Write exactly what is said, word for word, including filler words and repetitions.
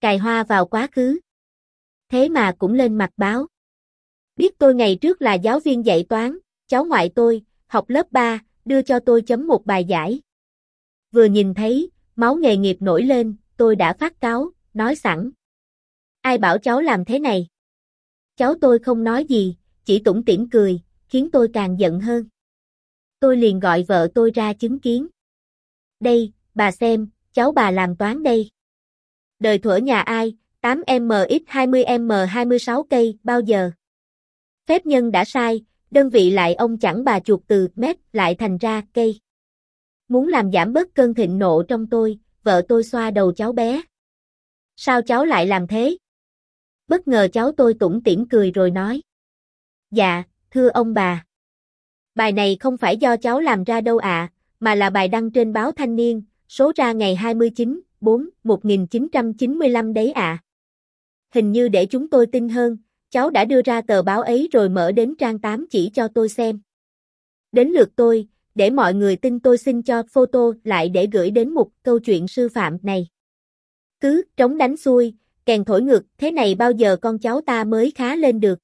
cài hoa vào quá khứ. Thế mà cũng lên mặt báo. Biết tôi ngày trước là giáo viên dạy toán, cháu ngoại tôi, học lớp ba, đưa cho tôi chấm một bài giải. Vừa nhìn thấy, máu nghề nghiệp nổi lên, tôi đã phát cáu, nói sẵn. Ai bảo cháu làm thế này? Cháu tôi không nói gì, chỉ tủm tỉm cười, khiến tôi càng giận hơn. Tôi liền gọi vợ tôi ra chứng kiến. Đây, bà xem, cháu bà làm toán đây. Đời thuở nhà ai, tám m x hai mươi m hai mươi sáu cây, bao giờ? Phép nhân đã sai, đơn vị lại ông chẳng bà chuột từ mét lại thành ra cây. Muốn làm giảm bớt cơn thịnh nộ trong tôi, vợ tôi xoa đầu cháu bé. Sao cháu lại làm thế? Bất ngờ cháu tôi tủm tỉm cười rồi nói. Dạ, thưa ông bà. Bài này không phải do cháu làm ra đâu ạ, à, mà là bài đăng trên báo Thanh niên, số ra ngày hai mươi chín, bốn, một nghìn chín trăm chín mươi lăm đấy ạ. À. Hình như để chúng tôi tin hơn, cháu đã đưa ra tờ báo ấy rồi mở đến trang tám chỉ cho tôi xem. Đến lượt tôi, để mọi người tin tôi xin cho photo lại để gửi đến mục câu chuyện sư phạm này. Cứ trống đánh xuôi, kèn thổi ngược, thế này bao giờ con cháu ta mới khá lên được.